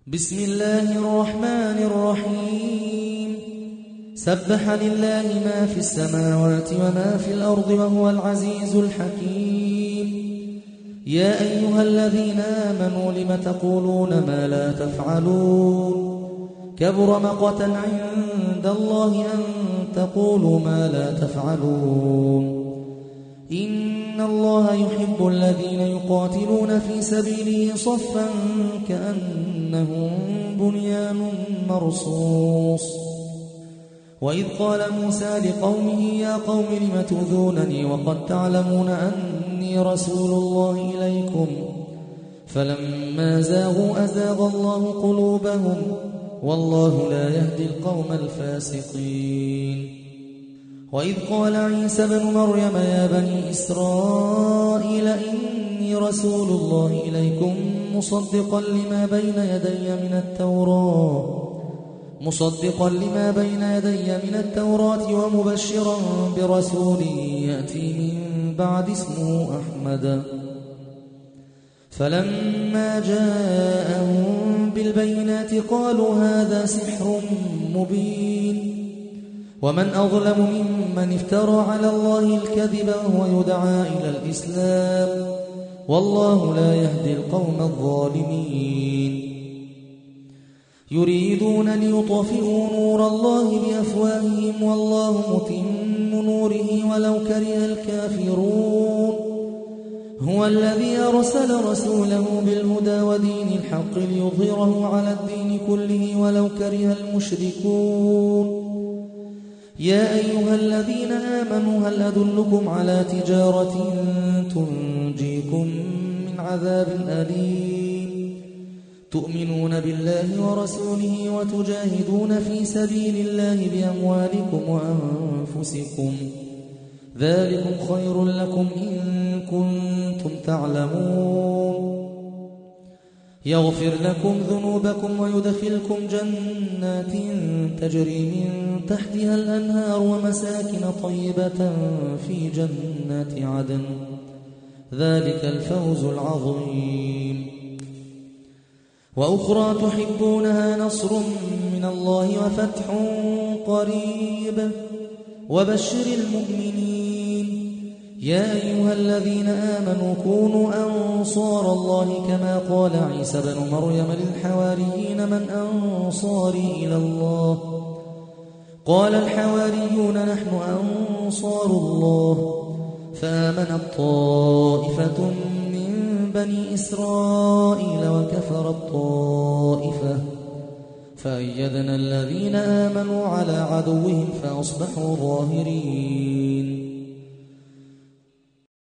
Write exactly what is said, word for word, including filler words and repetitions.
بسم الله الرحمن الرحيم سبح لله ما في السماوات وما في الأرض وهو العزيز الحكيم يا أيها الذين آمنوا لم تقولون ما لا تفعلون كبر مقتا عند الله أن تقولوا ما لا تفعلون إن الله يحب الذين يقاتلون في سبيله صفا كأنهم بنيان مرصوص وإذ قال موسى لقومه يا قوم لم تؤذونني وقد تعلمون أني رسول الله إليكم فلما زاغوا أزاغ الله قلوبهم والله لا يهدي القوم الفاسقين وإذ قال عيسى بن مريم يا بني إسرائيل إني رسول الله إليكم مصدقا لما بين يدي من التوراة مصدقا لما بين يدي من التوراة ومبشرا برسول يأتي من بعد اسمه أحمد فلما جاءهم بالبينات قالوا هذا سحر مبين ومن أظلم ممن افترى على الله الكذب وهو يدعى إلى الإسلام والله لا يهدي القوم الظالمين يريدون ليطفئوا نور الله بأفواههم والله متم نوره ولو كره الكافرون هو الذي أرسل رسوله بالهدى ودين الحق ليظهره على الدين كله ولو كره المشركون يا أيها الذين آمنوا هل أدلكم على تجارة تنجيكم من عذاب أليم تؤمنون بالله ورسوله وتجاهدون في سبيل الله بأموالكم وأنفسكم ذلكم خير لكم إن كنتم تعلمون يغفر لكم ذنوبكم ويدخلكم جنات تجري من تحتها الأنهار ومساكن طيبة في جنات عدن ذلك الفوز العظيم وأخرى تحبونها نصر من الله وفتح قريب وبشر المؤمنين يا أيها الذين آمنوا كونوا أنصار الله كما قال عيسى بن مريم للحواريين من أنصاري إلى الله قال الحواريون نحن أنصار الله فآمنت طائفة من بني إسرائيل وكفرت طائفة فأيدنا الذين آمنوا على عدوهم فأصبحوا ظاهرين